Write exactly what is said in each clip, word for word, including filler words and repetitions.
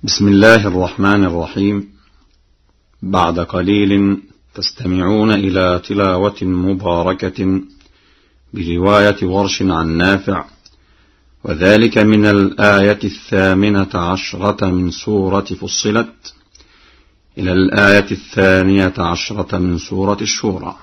بسم الله الرحمن الرحيم. بعد قليل تستمعون إلى تلاوة مباركة برواية ورش عن نافع، وذلك من الآية الثامنة عشرة من سورة فصلت إلى الآية الثانية عشرة من سورة الشورى.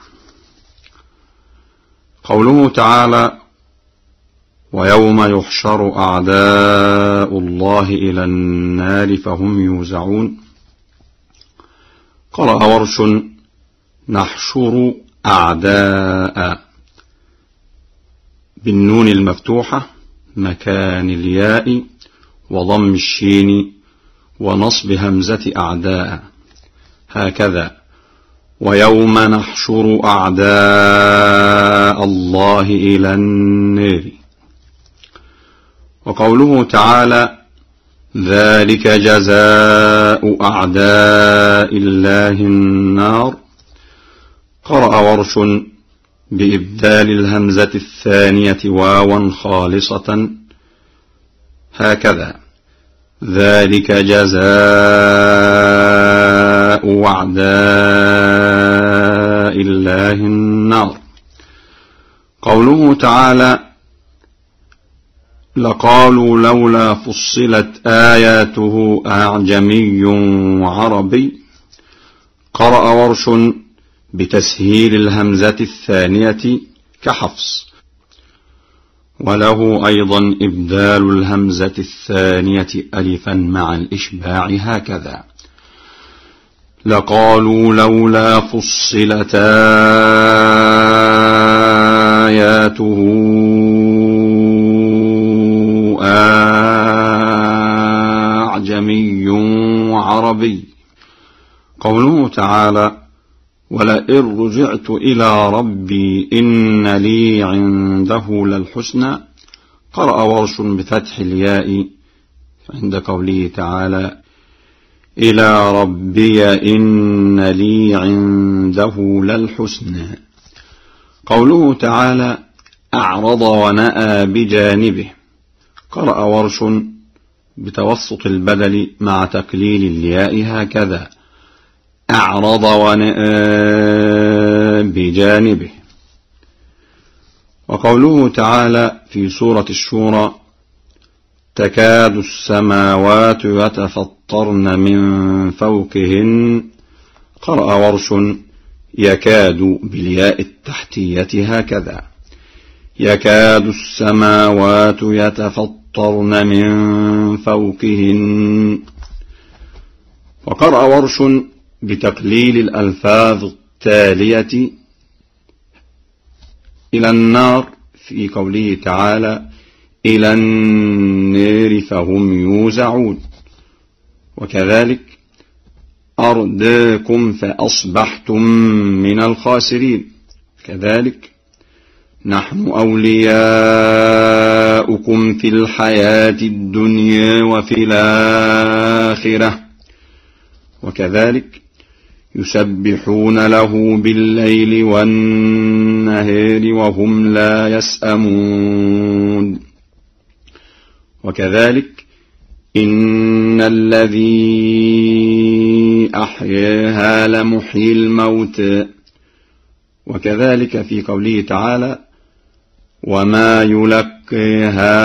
قوله تعالى: ويوم يحشر أعداء الله إلى النار فهم يوزعون. قرأ ورش: نحشر أعداء بالنون المفتوحة مكان الياء وضم الشين ونصب همزة أعداء، هكذا: ويوم نحشر أعداء الله إلى النار. وقوله تعالى: ذلك جزاء أعداء الله النار. قرأ ورش بإبدال الهمزة الثانية واوا خالصة، هكذا: ذلك جزاء أعداء الله النار. قوله تعالى: لقالوا لولا فصلت آياته أعجمي وعربي. قرأ ورش بتسهيل الهمزة الثانية كحفص، وله أيضا إبدال الهمزة الثانية ألفا مع الإشباع، هكذا: لقالوا لولا فصلت آياته أعجمي وعربي. قوله تعالى: ولئن رجعت إلى ربي إن لي عنده للحسنى. قرأ ورش بفتح الياء عند قوله تعالى: إلى ربي إن لي عنده للحسنى. قوله تعالى: أعرض ونأى بجانبه. قرأ ورش بتوسط البدل مع تقليل الياء، هكذا: أعرض ونأى بجانبه. وقوله تعالى في سورة الشورى: تكاد السماوات يتفطرن من فوقهن. قرأ ورش يكاد بالياء التحتية، هكذا: يكاد السماوات يتفطرن من فوقهن. وقرأ ورش بتقليل الألفاظ التالية إلى النار في قوله تعالى: إلى النار فهم يوزعون. وكذلك: أرداكم فأصبحتم من الخاسرين. كذلك: نحن أولياؤكم في الحياة الدنيا وفي الآخرة. وكذلك: يسبحون له بالليل والنهار وهم لا يسأمون. وكذلك: إن الذي أحياها لمحيي الموتى. وكذلك في قوله تعالى: وما يلقيها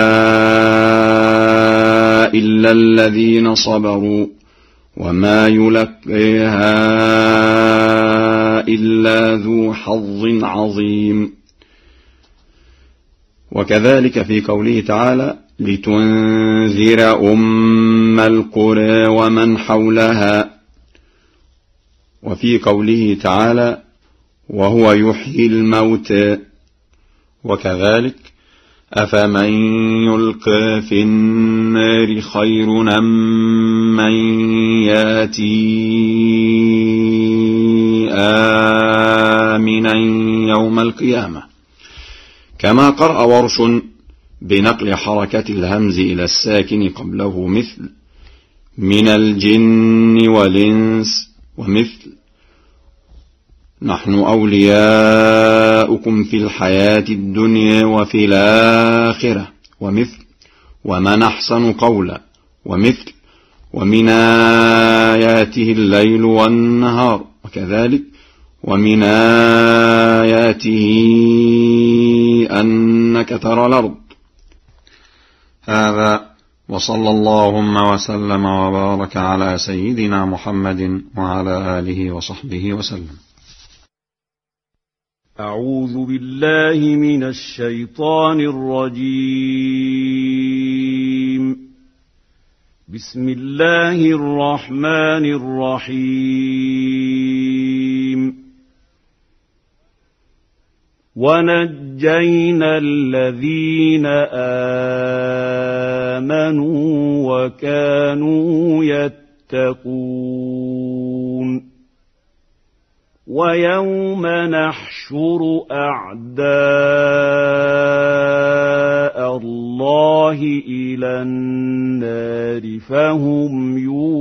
إلا الذين صبروا وما يلقيها إلا ذو حظ عظيم. وكذلك في قوله تعالى: لتنذر أم القرى ومن حولها. وفي قوله تعالى: وهو يحيي الموتى. وكذلك: أفمن يلقى في النار خير أم من ياتي آمنا يوم القيامة. كما قرأ ورش بنقل حركة الهمز إلى الساكن قبله، مثل من الجن والإنس، ومثل نحن أولياؤكم في الحياة الدنيا وفي الآخرة، ومثل ومن أحسن قولا، ومثل ومن آياته الليل والنهار، وكذلك ومن آياته أنك ترى الأرض. هذا وصلى اللهم وسلم وبارك على سيدنا محمد وعلى آله وصحبه وسلم. أعوذ بالله من الشيطان الرجيم. بسم الله الرحمن الرحيم. ونجينا الذين آمنوا وكانوا يتقون. ويوم نحشر أعداء الله إلى النار فهم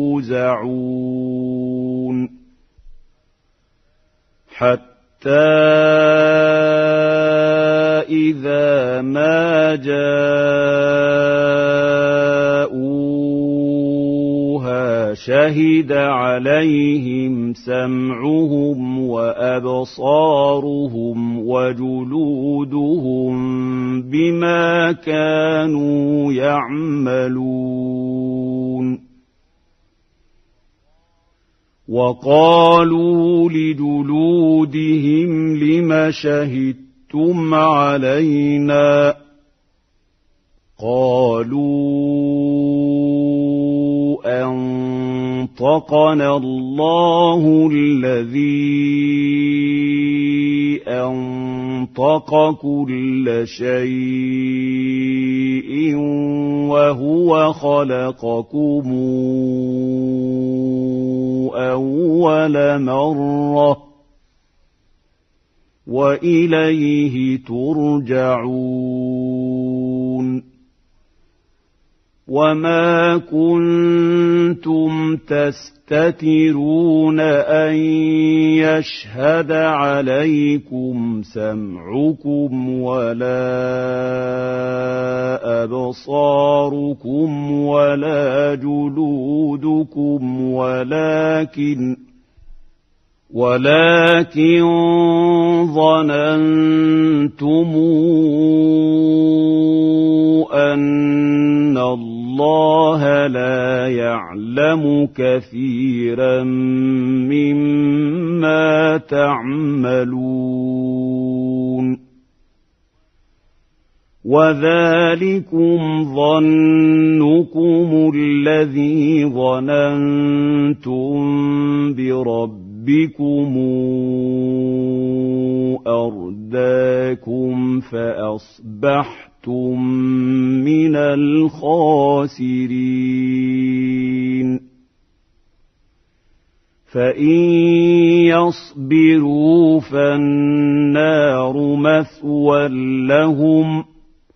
يوزعون، حتى إذا ما جاءوها شهد عليهم سمعهم وأبصارهم وجلودهم بما كانوا يعملون. وقالوا لجلودهم لم شهدتم علينا؟ قالوا أنطقنا الله الذي أنطق كل شيء وهو خلقكم أول مرة وإليه ترجعون. وما كنتم تستترون أن يشهد عليكم سمعكم ولا أبصاركم ولا جلودكم ولكن ولكن ظننتم أن الله لا يعلم كثيرا مما تعملون. وذلكم ظنكم الذي ظننتم بربكم بكم أرداكم فأصبحتم من الخاسرين. فإن يصبروا فالنار مثوى لهم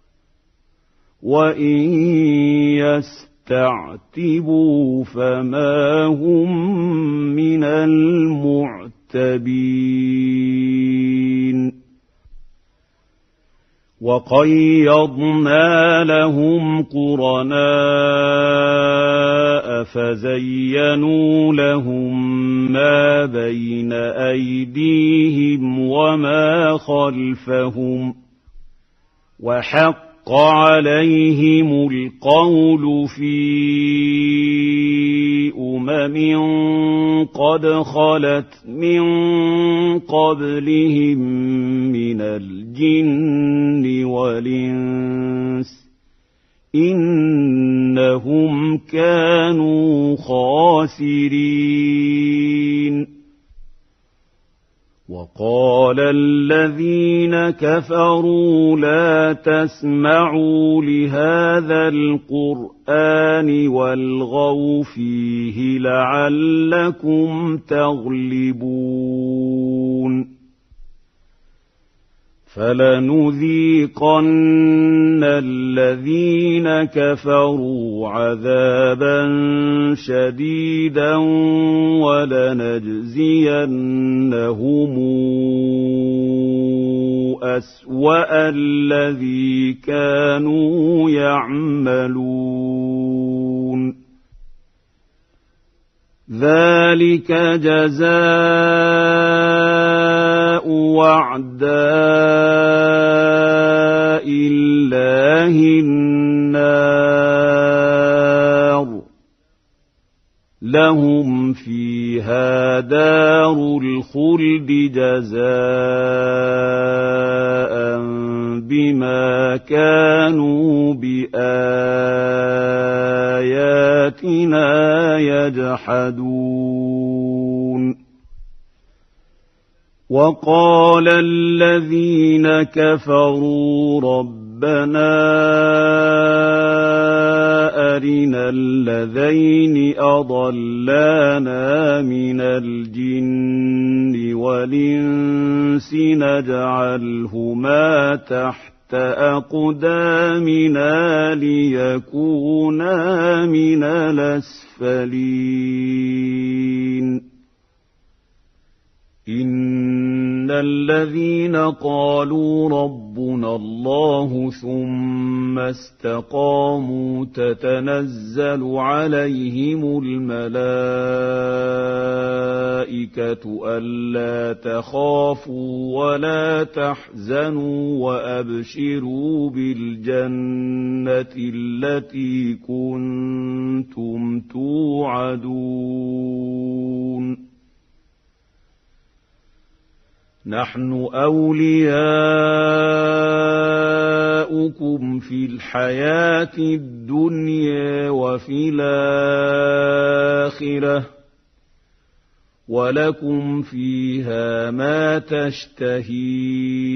وإن يستعتبوا تعتبوا فما هم من المعتبين. وقيضنا لهم قرناء فزينوا لهم ما بين أيديهم وما خلفهم وحق عليهم القول في أمم قد خلت من قبلهم من الجن والإنس إنهم كانوا خاسرين. وقال الذين كفروا لا تسمعوا لهذا القرآن والغوا فيه لعلكم تغلبون. فلنذيقن الذين كفروا عذابا شديدا ولنجزينهم أسوأ الذي كانوا يعملون. ذلك جزاء وعداء الله النار لهم فيها دار الخلد جزاء بما كانوا بآياتنا يجحدون وقال الذين كفروا ربنا أرنا الذين أضلانا من الجن والإنس نجعلهما تحت أقدامنا ليكونا من الأسفلين إن الذين قالوا ربنا الله ثم استقاموا تتنزل عليهم الملائكة ألا تخافوا ولا تحزنوا وأبشروا بالجنة التي كنتم توعدون نحن أولياؤكم في الحياة الدنيا وفي الآخرة ولكم فيها ما تشتهي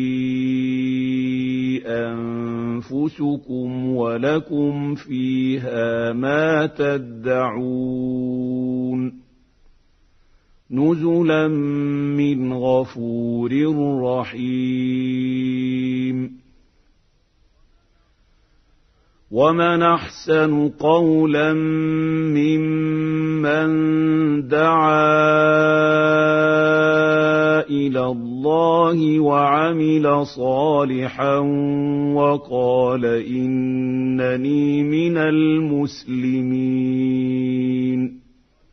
أنفسكم ولكم فيها ما تدعون نزلا من غفور رحيم ومن أحسن قولا ممن دعا إلى الله وعمل صالحا وقال إنني من المسلمين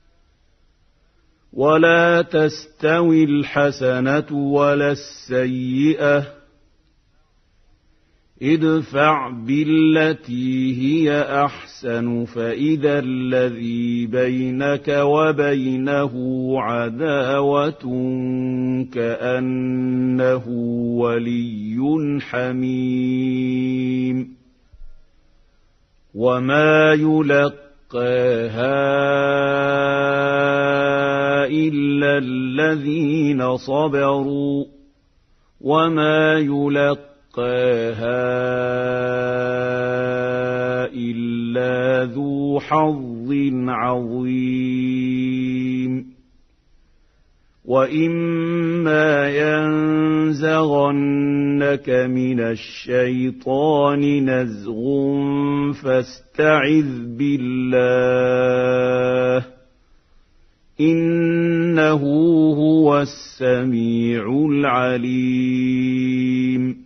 ولا تستوي الحسنة ولا السيئة ادفع بالتي هي أحسن فإذا الذي بينك وبينه عداوة كأنه ولي حميم وما يلقاها إلا الذين صبروا وما يلقاها إلا ذو حظ عظيم وإما ينزغنك من الشيطان نزغ فاستعذ بالله إنه هو السميع العليم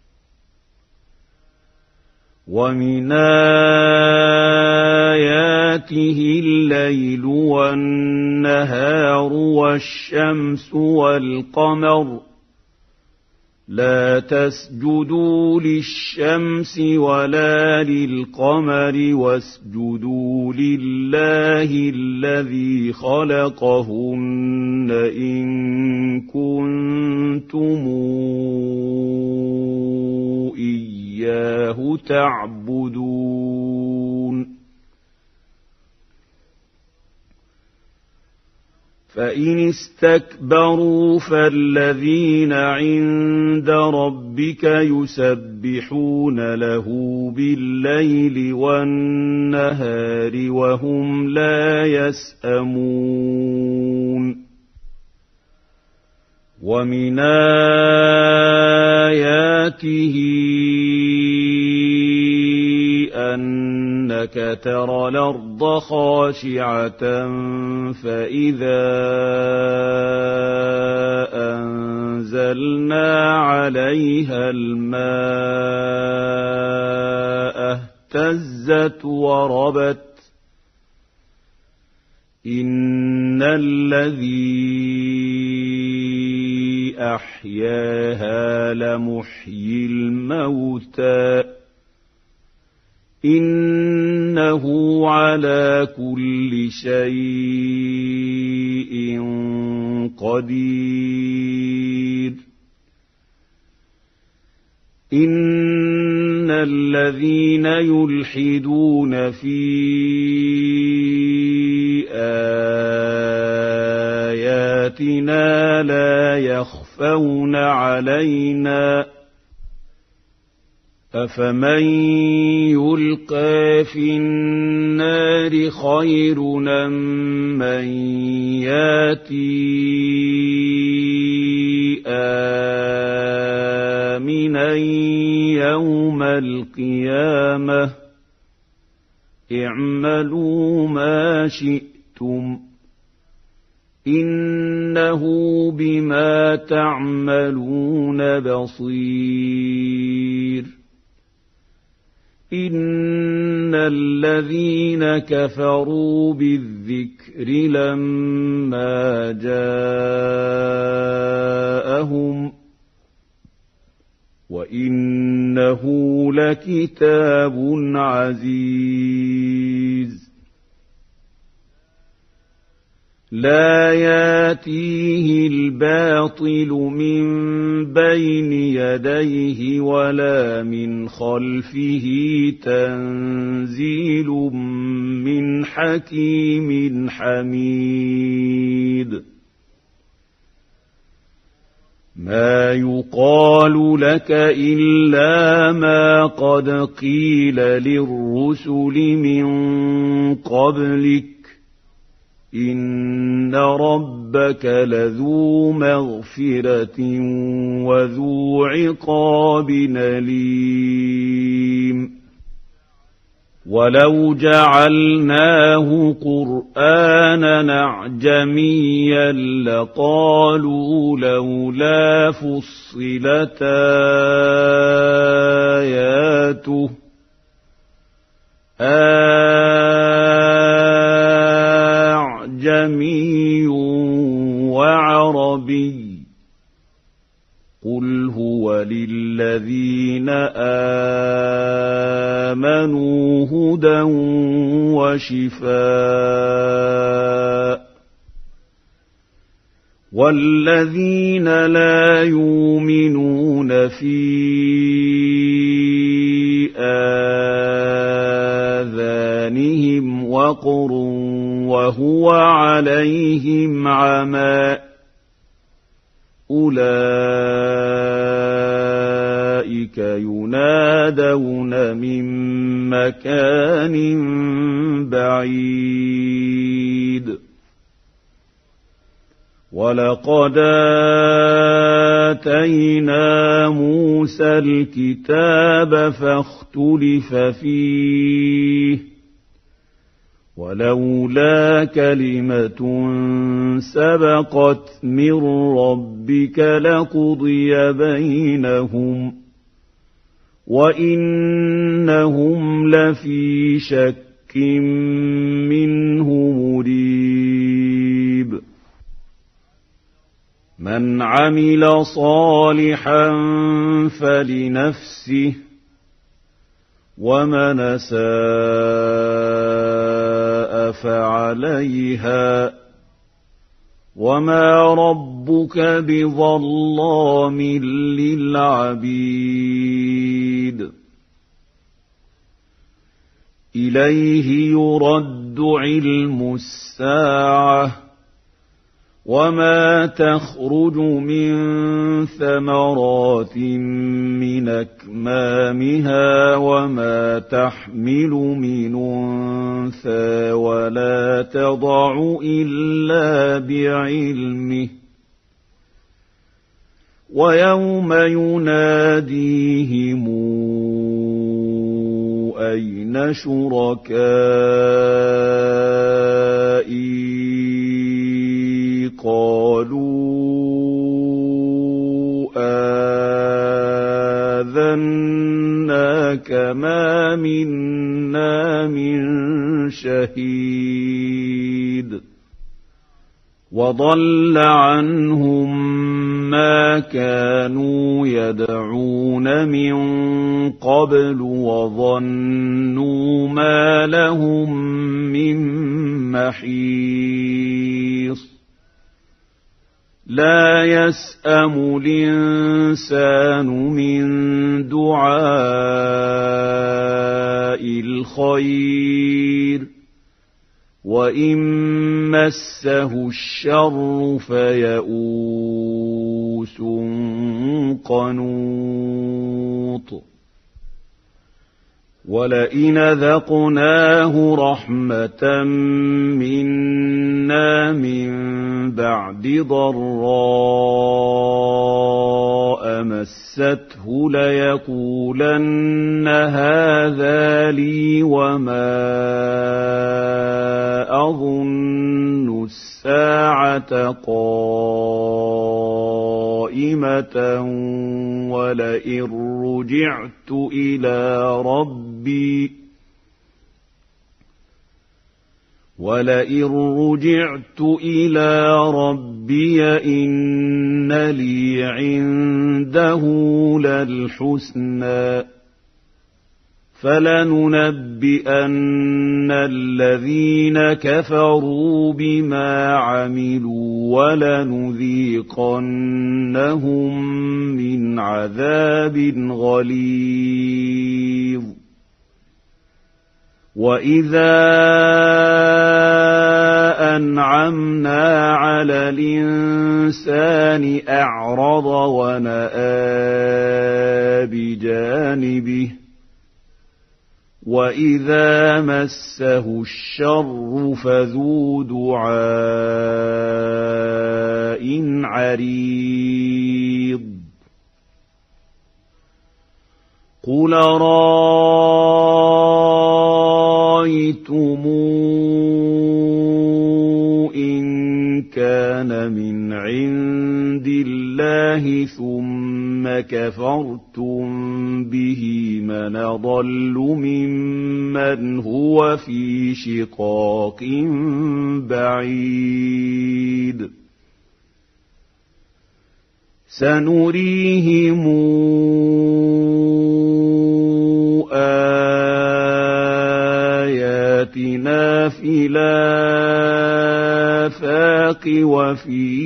ومن آياته الليل والنهار والشمس والقمر لا تسجدوا للشمس ولا للقمر واسجدوا لله الذي خلقهن إن كنتم إياه تعبدون فإن استكبروا فالذين عند ربك يسبحون له بالليل والنهار وهم لا يسأمون ومن آياته أنك ترى الأرض خاشعة فإذا أنزلنا عليها الماء اهتزت وربت إن إن الذي أحياها لمحيي الموتى إنه على كل شيء قدير إن الذين يلحدون في آياتنا لا يخفون علينا أفمن يلقى في النار خير أم من ياتي آمنا يوم القيامة اعملوا ما شئتم إنه بما تعملون بصير إن الذين كفروا بالذكر لما جاءهم وإنه لكتاب عزيز لا ياتيه الباطل من بين يديه ولا من خلفه تنزيل من حكيم حميد ما يقال لك إلا ما قد قيل للرسل من قبلك إن ربك لذو مغفرة وذو عقاب أليم ولو جعلناه قرآنا أعجميا لقالوا لولا فصلت آياته أعجمي وعربي قل هو للذين آمنوا هدى وشفاء والذين لا يؤمنون في آذانهم وقر وهو عليهم عمى أولئك ينادون من مكان بعيد ولقد آتينا موسى الكتاب فاختلف فيه ولولا كلمة سبقت من ربك لقضي بينهم وإنهم لفي شك منه مريب من عمل صالحا فلنفسه ومن أساء فعليها وما ربك بظلام للعبيد إليه يرد علم الساعة وما تخرج من ثمرات من أكمامها وما تحمل من أنثى ولا تضع إلا بعلمه ويوم يناديهم أين شركائي قالوا آذناك ما منا من شهيد وضل عنهم ما كانوا يدعون من قبل وظنوا ما لهم من محيص لا يسأم الإنسان من دعاء الخير وإن مسه الشر فيئوس قنوط ولئن ذقناه رحمة منا من بعد ضراء مسته ليقولن هذا لي وما أظن الساعة قائمة ولئن رجعت إلى ربي ولئن رجعت إلى ربي إن لي عنده للحسنى فلننبئن الذين كفروا بما عملوا ولنذيقنهم من عذاب غليظ وإذا أنعمنا على الإنسان أعرض ونأى بجانبه وإذا مسه الشر فذو دعاء عريض قل رأيتم إن كان من عند الله ثم كفرتم به من أضل ممن هو في شقاق بعيد سنريهم آياتنا في الآفاق وفي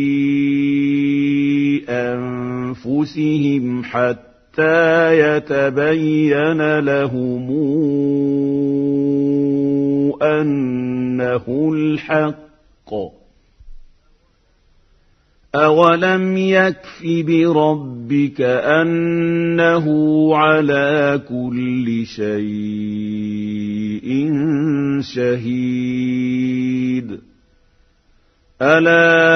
أنفسهم حتى يتبين لهم أنه الحق أولم يكف بربك أنه على كل شيء شهيد ألا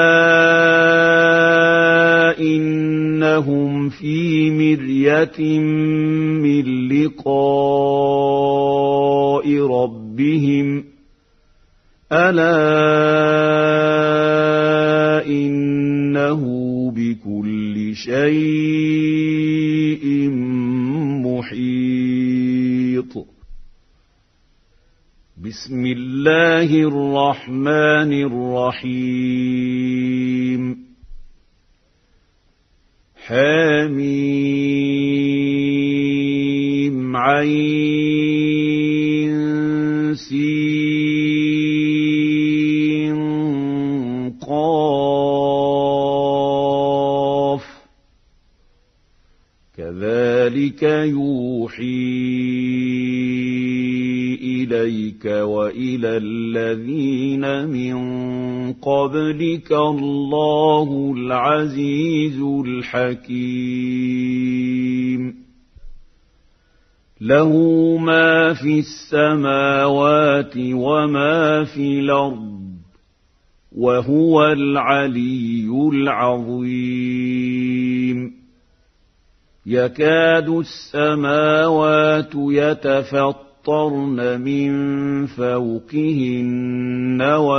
إنهم في مرية من لقاء ربهم ألا إنه بكل شيء محيط بسم الله الرحمن الرحيم حميم عين سين قاف كذلك يوحي إليك وإلى الذين من قبلك الله العزيز الحكيم له ما في السماوات وما في الأرض وهو العلي العظيم يكاد السماوات يتفطرن من فوقهن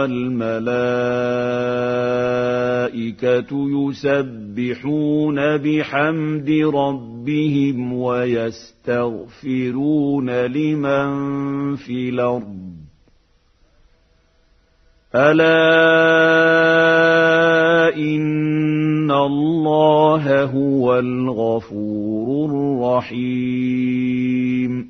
والملائكة يسبحون بحمد ربهم ويستغفرون لمن في الأرض ألا إِنَّ اللَّهَ هُوَ الْغَفُورُ الرَّحِيمُ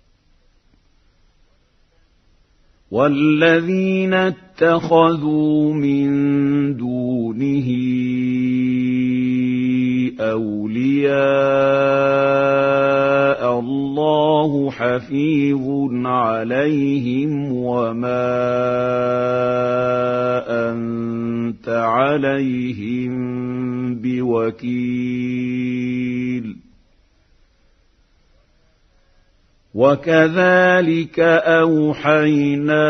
وَالَّذِينَ اتَّخَذُوا مِن دُونِهِ أَوْلِيَاءَ اللَّهُ حَفِيظٌ عَلَيْهِمْ وَمَا أَنتَ عَلَيْهِم بِوَكِيلٍ وَكَذَلِكَ أَوْحَيْنَا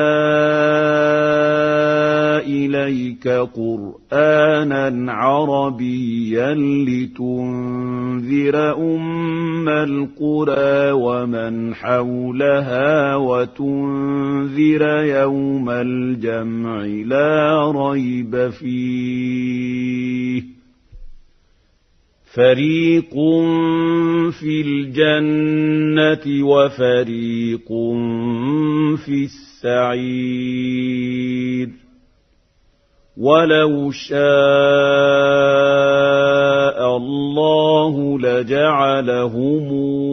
إِلَيْكَ قُرْآنًا عَرَبِيًّا لِتُنذِرَ أُمَّ الْقُرَىٰ وَمَنْ حَوْلَهَا وَتُنذِرَ يَوْمَ الْجَمْعِ لَا رَيْبَ فِيهِ فَرِيقٌ فِي الْجَنَّةِ وَفَرِيقٌ فِي السَّعِيرِ وَلَوْ شَاءَ اللَّهُ لَجَعَلَهُمْ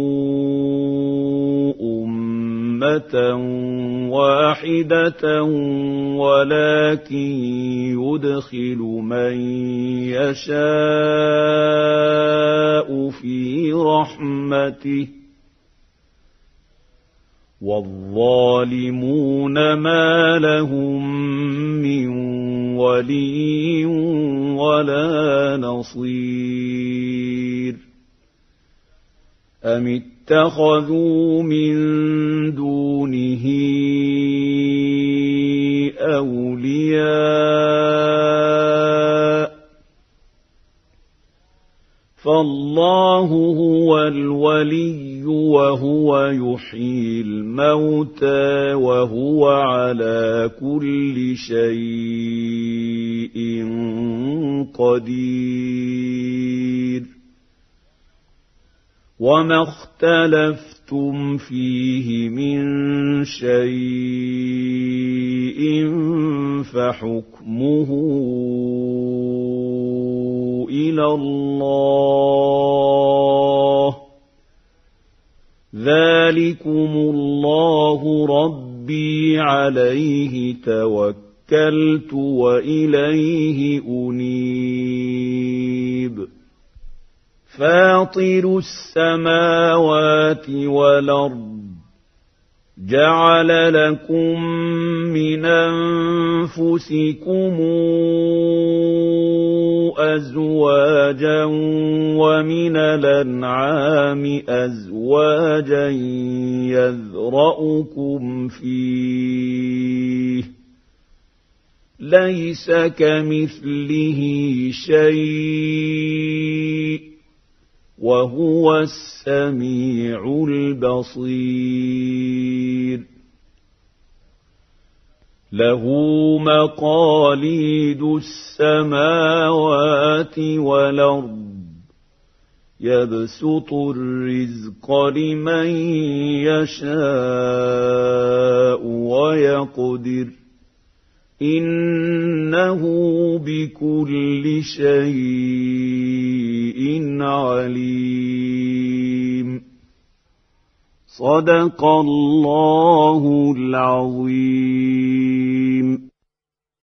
أُمَّةً وَاحِدَةً وَلَكِن يُدْخِلُ مَن يَشَاءُ فِي رَحْمَتِهِ وَالظَّالِمُونَ مَا لَهُم مِّن وَلِيٍّ وَلَا نَصِيرٍ أَمِ اتَّخَذُوا مِن دُونِهِ أَوْلِيَاءَ فَاللَّهُ هُوَ الْوَلِيُّ وَهُوَ يُحْيِي الْمَوْتَىٰ وَهُوَ عَلَىٰ كُلِّ شَيْءٍ قَدِيرٌ وَمَا اخْتَلَفْتُمْ فِيهِ مِن شَيْءٍ فَحُكْمُهُ إِلَى اللَّهِ ذَٰلِكُمُ اللَّهُ رَبِّي عَلَيْهِ تَوَكَّلْتُ وَإِلَيْهِ أُنِيبُ فَاطِرُ السَّمَاوَاتِ وَالْأَرْضِ جَعَلَ لَكُم مِّنْ أَنفُسِكُمْ أَزْوَاجًا وَمِنَ الْأَنْعَامِ أَزْوَاجًا يَذْرَؤُكُمْ فِيهِ لَيْسَ كَمِثْلِهِ شَيْءٌ وَهُوَ السَّمِيعُ الْبَصِيرُ لَهُ مَقَالِيدُ السَّمَاوَاتِ وَالْأَرْضِ يَبْسُطُ الرِّزْقَ لِمَن يَشَاءُ وَيَقْدِرُ إِنَّهُ بِكُلِّ شَيْءٍ عَلِيمٌ صدق الله العظيم.